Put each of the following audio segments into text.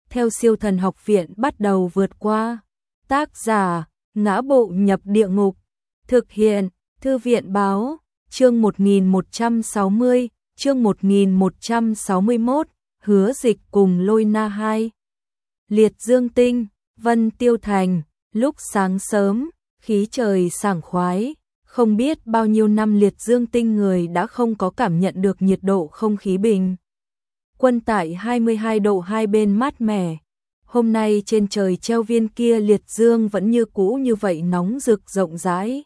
theo siêu thần học viện bắt đầu vượt qua. Tác giả, Ngã Bộ Nhập Địa Ngục. Thực hiện, Thư viện Báo. Chương 1160, chương 1161, Hứa Dịch cùng Lôi Na 2. Liệt Dương Tinh, Vân Tiêu Thành, lúc sáng sớm, khí trời sảng khoái, không biết bao nhiêu năm Liệt Dương Tinh người đã không có cảm nhận được nhiệt độ không khí bình quân tại 22 độ hai bên mát mẻ. Hôm nay trên trời treo viên kia liệt dương vẫn như cũ như vậy nóng rực rộng rãi,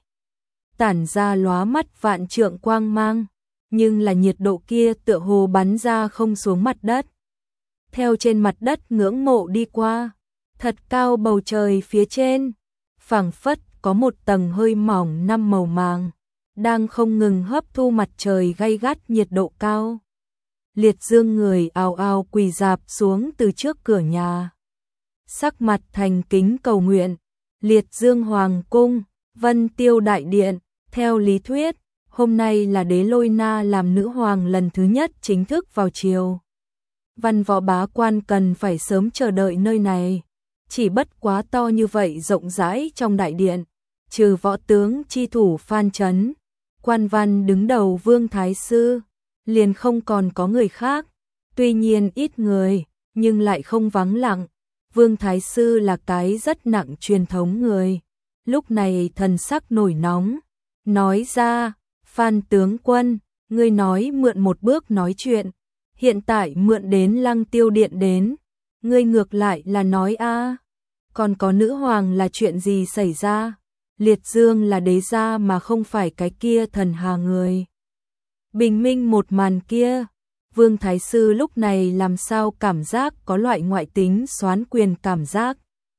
tản ra lóa mắt vạn trượng quang mang, nhưng là nhiệt độ kia tựa hồ bắn ra không xuống mặt đất. Theo trên mặt đất ngưỡng mộ đi qua, thật cao bầu trời phía trên, phảng phất có một tầng hơi mỏng năm màu màng, đang không ngừng hấp thu mặt trời gay gắt nhiệt độ cao. Liệt Dương người ào ào quỳ rạp xuống từ trước cửa nhà, sắc mặt thành kính cầu nguyện. Liệt Dương Hoàng Cung, Vân Tiêu Đại Điện, theo lý thuyết, hôm nay là đế Lôi Na làm nữ hoàng lần thứ nhất chính thức vào triều. Văn võ bá quan cần phải sớm chờ đợi nơi này, chỉ bất quá to như vậy rộng rãi trong đại điện, trừ võ tướng chi thủ Phan Chấn, quan văn đứng đầu Vương Thái Sư, liền không còn có người khác. Tuy nhiên ít người, nhưng lại không vắng lặng. Vương Thái Sư là cái rất nặng truyền thống người. Lúc này thần sắc nổi nóng, nói ra, Phan tướng quân, ngươi nói mượn một bước nói chuyện, hiện tại mượn đến Lăng Tiêu Điện đến, ngươi ngược lại là nói a, còn có nữ hoàng là chuyện gì xảy ra? Liệt Dương là đế gia mà không phải cái kia thần hà người. Bình minh một màn kia, Vương Thái Sư lúc này làm sao cảm giác có loại ngoại tính soán quyền cảm giác.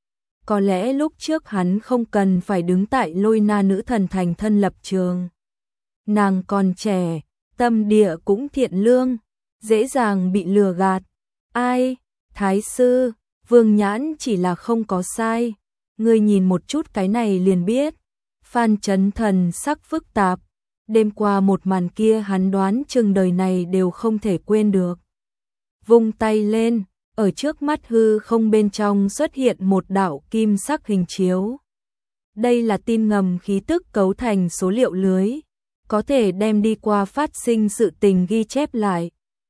Có lẽ lúc trước hắn không cần phải đứng tại Lôi Na nữ thần thành thân lập trường. Nàng còn trẻ, tâm địa cũng thiện lương, dễ dàng bị lừa gạt. Ai, Thái Sư, Vương Nhãn chỉ là không có sai. Ngươi nhìn một chút cái này liền biết. Phan Chấn thần sắc phức tạp. Đêm qua một màn kia hắn đoán chừng đời này đều không thể quên được. Vung tay lên, ở trước mắt hư không bên trong xuất hiện một đạo kim sắc hình chiếu. Đây là tin ngầm khí tức cấu thành số liệu lưới, có thể đem đi qua phát sinh sự tình ghi chép lại.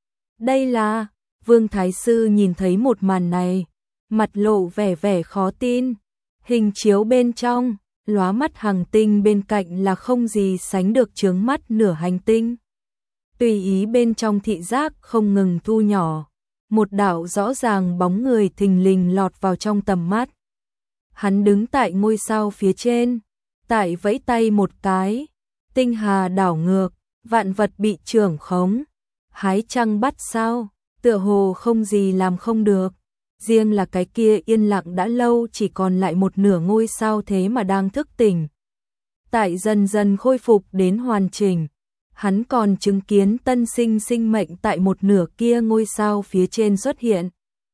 Đây là, Vương Thái Sư nhìn thấy một màn này, mặt lộ vẻ khó tin. Hình chiếu bên trong, lóa mắt hành tinh bên cạnh là không gì sánh được chướng mắt nửa hành tinh. Tùy ý bên trong thị giác không ngừng thu nhỏ, một đạo rõ ràng bóng người thình lình lọt vào trong tầm mắt. Hắn đứng tại ngôi sao phía trên, tại vẫy tay một cái, tinh hà đảo ngược, vạn vật bị trưởng khống, hái trăng bắt sao, tựa hồ không gì làm không được. Riêng là cái kia yên lặng đã lâu chỉ còn lại một nửa ngôi sao thế mà đang thức tỉnh. Tại dần dần khôi phục đến hoàn chỉnh, hắn còn chứng kiến tân sinh sinh mệnh tại một nửa kia ngôi sao phía trên xuất hiện.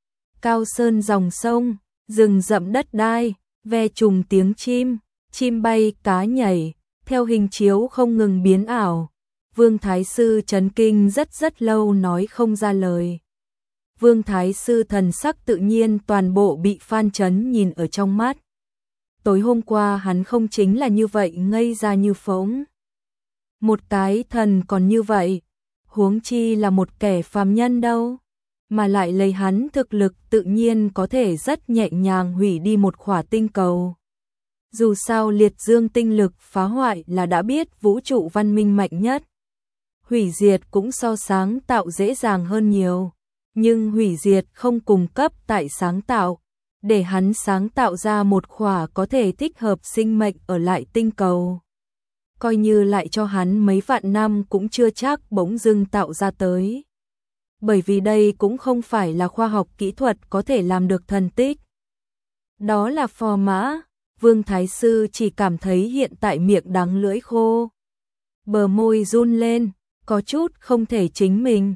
Cao sơn dòng sông, rừng rậm đất đai, ve trùng tiếng chim bay cá nhảy, theo hình chiếu không ngừng biến ảo. Vương Thái Sư chấn kinh rất lâu nói không ra lời. Vương Thái Sư thần sắc tự nhiên toàn bộ bị Phan Chấn nhìn ở trong mắt. Tối hôm qua hắn không chính là như vậy ngây ra như phỗng. Một cái thần còn như vậy, huống chi là một kẻ phàm nhân đâu, mà lại lấy hắn thực lực tự nhiên có thể rất nhẹ nhàng hủy đi một khỏa tinh cầu. Dù sao liệt dương tinh lực phá hoại là đã biết vũ trụ văn minh mạnh nhất. Hủy diệt cũng so sáng tạo dễ dàng hơn nhiều. Nhưng hủy diệt không cung cấp tại sáng tạo, để hắn sáng tạo ra một khỏa có thể thích hợp sinh mệnh ở lại tinh cầu. Coi như lại cho hắn mấy vạn năm cũng chưa chắc bỗng dưng tạo ra tới. Bởi vì đây cũng không phải là khoa học kỹ thuật có thể làm được thần tích. Đó là phò mã, Vương Thái Sư chỉ cảm thấy hiện tại miệng đắng lưỡi khô. Bờ môi run lên, có chút không thể chính mình.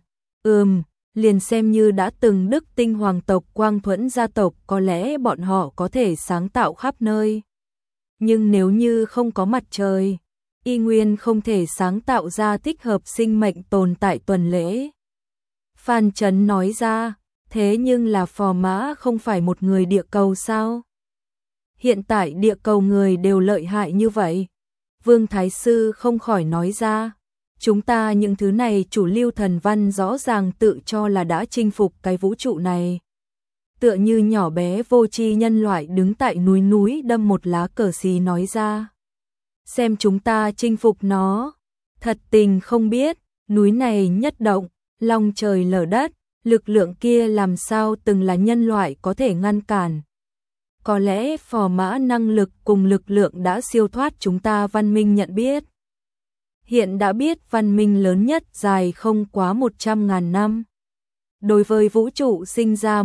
Liền xem như đã từng Đức Tinh hoàng tộc Quang Thuẫn gia tộc có lẽ bọn họ có thể sáng tạo khắp nơi. Nhưng nếu như không có mặt trời, y nguyên không thể sáng tạo ra thích hợp sinh mệnh tồn tại tuần lễ. Phan Chấn nói ra, Thế nhưng là Phò Mã không phải một người địa cầu sao? Hiện tại địa cầu người đều lợi hại như vậy. Vương Thái Sư không khỏi nói ra. Chúng ta những thứ này chủ lưu thần văn rõ ràng tự cho là đã chinh phục cái vũ trụ này. Tựa như nhỏ bé vô tri nhân loại đứng tại núi đâm một lá cờ xí nói ra. Xem chúng ta chinh phục nó. Thật tình không biết, núi này nhất động, long trời lở đất, lực lượng kia làm sao từng là nhân loại có thể ngăn cản. Có lẽ Phò Mã năng lực cùng lực lượng đã siêu thoát chúng ta văn minh nhận biết. Hiện đã biết văn minh lớn nhất dài không quá 100.000 năm. Đối với vũ trụ sinh ra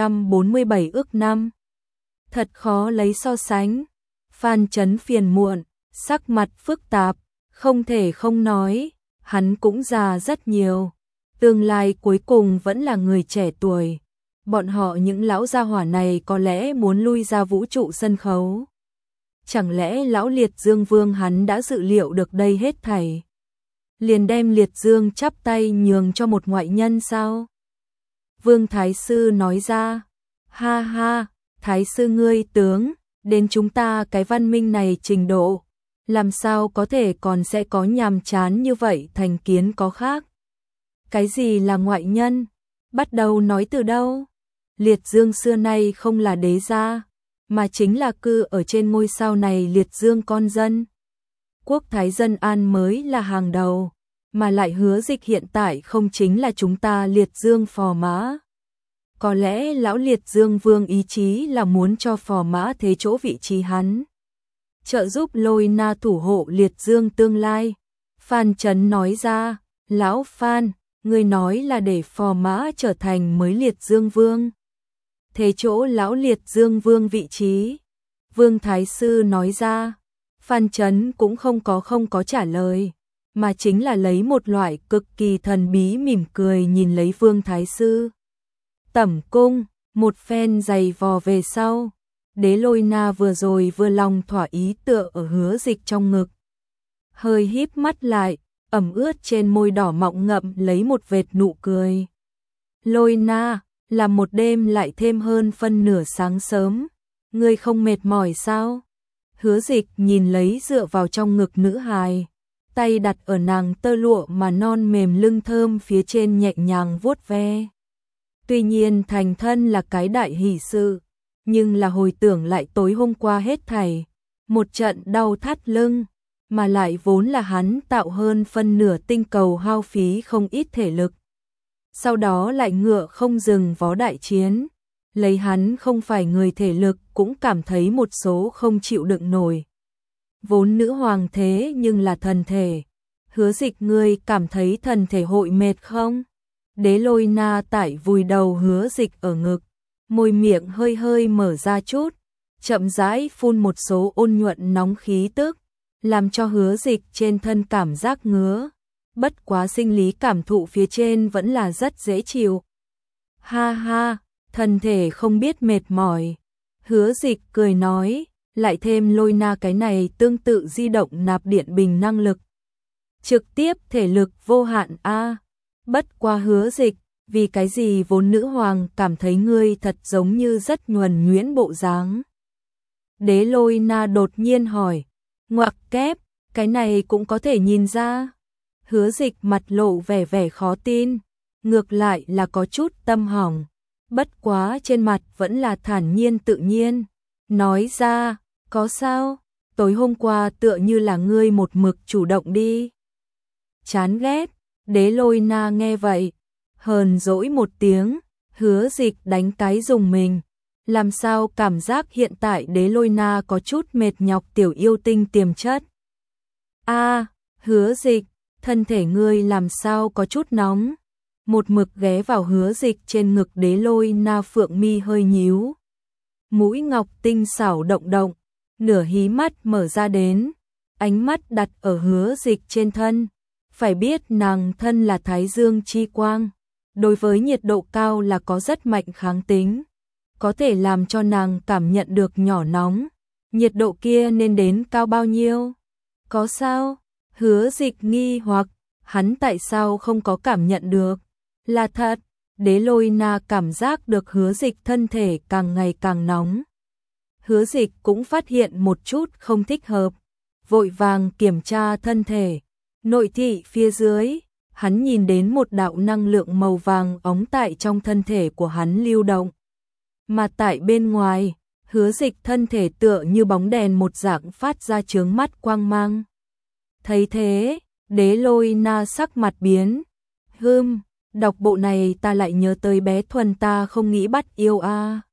147 ước năm. Thật khó lấy so sánh. Phan Chấn phiền muộn, sắc mặt phức tạp, không thể không nói, hắn cũng già rất nhiều. Tương lai cuối cùng vẫn là người trẻ tuổi. Bọn họ những lão gia hỏa này có lẽ muốn lui ra vũ trụ sân khấu. Chẳng lẽ lão Liệt Dương Vương hắn đã dự liệu được đây hết thảy? Liền đem Liệt Dương chắp tay nhường cho một ngoại nhân sao? Vương Thái Sư nói ra, ha ha, Thái Sư ngươi tướng, đến chúng ta cái văn minh này trình độ, làm sao có thể còn sẽ có nhàm chán như vậy thành kiến có khác. Cái gì là ngoại nhân? Bắt đầu nói từ đâu? Liệt Dương xưa nay không là đế gia, mà chính là cư ở trên ngôi sao này Liệt Dương con dân. Quốc thái dân an mới là hàng đầu, mà lại Hứa Dịch hiện tại không chính là chúng ta Liệt Dương Phò Mã. Có lẽ lão Liệt Dương Vương ý chí là muốn cho Phò Mã thế chỗ vị trí hắn. Trợ giúp Lôi Na thủ hộ Liệt Dương tương lai. Phan Chấn nói ra, lão Phan, người nói là để Phò Mã trở thành mới Liệt Dương Vương. Thế chỗ lão Liệt Dương Vương vị trí. Vương Thái Sư nói ra, Phan Chấn cũng không có trả lời, mà chính là lấy một loại cực kỳ thần bí mỉm cười nhìn lấy Vương Thái Sư. Tẩm cung, một phen giày vò về sau, Đế Lôi Na vừa rồi vừa lòng thỏa ý tựa ở Hứa Dịch trong ngực. Hơi híp mắt lại, ẩm ướt trên môi đỏ mọng ngậm lấy một vệt nụ cười. Lôi Na, là một đêm lại thêm hơn phân nửa sáng sớm, ngươi không mệt mỏi sao? Hứa Dịch nhìn lấy dựa vào trong ngực nữ hài, tay đặt ở nàng tơ lụa mà non mềm lưng thơm phía trên nhẹ nhàng vuốt ve. Tuy nhiên thành thân là cái đại hỷ sự, nhưng là hồi tưởng lại tối hôm qua hết thảy, một trận đau thắt lưng, mà lại vốn là hắn tạo hơn phân nửa tinh cầu hao phí không ít thể lực. Sau đó lại ngựa không dừng vó đại chiến, lấy hắn không phải người thể lực cũng cảm thấy một số không chịu đựng nổi. Vốn nữ hoàng thế nhưng là thần thể, Hứa Dịch ngươi cảm thấy thần thể hội mệt không? Đế Lôi Na tại vùi đầu Hứa Dịch ở ngực, môi miệng hơi hơi mở ra chút, chậm rãi phun một số ôn nhuận nóng khí tức, làm cho Hứa Dịch trên thân cảm giác ngứa. Bất quá sinh lý cảm thụ phía trên vẫn là rất dễ chịu. Ha ha, thân thể không biết mệt mỏi. Hứa Dịch cười nói, lại thêm Lôi Na cái này tương tự di động nạp điện bình năng lực. Trực tiếp thể lực vô hạn a. Bất qua Hứa Dịch, vì cái gì vốn nữ hoàng cảm thấy ngươi thật giống như rất nhuần nhuyễn bộ dáng. Đế Lôi Na đột nhiên hỏi, ngoặc kép, cái này cũng có thể nhìn ra. Hứa Dịch mặt lộ vẻ khó tin, ngược lại là có chút tâm hỏng, bất quá trên mặt vẫn là thản nhiên tự nhiên, nói ra, có sao, tối hôm qua tựa như là ngươi một mực chủ động đi. Chán ghét, Đế Lôi Na nghe vậy, hờn dỗi một tiếng, Hứa Dịch đánh cái dùng mình, làm sao cảm giác hiện tại Đế Lôi Na có chút mệt nhọc tiểu yêu tinh tiềm chất. A, Hứa Dịch, thân thể ngươi làm sao có chút nóng? Một mực ghé vào Hứa Dịch trên ngực Đế Lôi Na phượng mi hơi nhíu. Mũi ngọc tinh xảo động động, nửa hí mắt mở ra đến, ánh mắt đặt ở Hứa Dịch trên thân. Phải biết nàng thân là Thái Dương chi quang, đối với nhiệt độ cao là có rất mạnh kháng tính, có thể làm cho nàng cảm nhận được nhỏ nóng. Nhiệt độ kia nên đến cao bao nhiêu? Có sao? Hứa Dịch nghi hoặc, hắn tại sao không có cảm nhận được? Là thật, Đế Lôi Na cảm giác được Hứa Dịch thân thể càng ngày càng nóng. Hứa Dịch cũng phát hiện một chút không thích hợp, vội vàng kiểm tra thân thể. Nội thị phía dưới, hắn nhìn đến một đạo năng lượng màu vàng óng tại trong thân thể của hắn lưu động. Mà tại bên ngoài, Hứa Dịch thân thể tựa như bóng đèn một dạng phát ra chướng mắt quang mang. Thấy thế, Đế Lôi Na sắc mặt biến. Đọc bộ này ta lại nhớ tới bé Thuần ta không nghĩ bắt yêu a.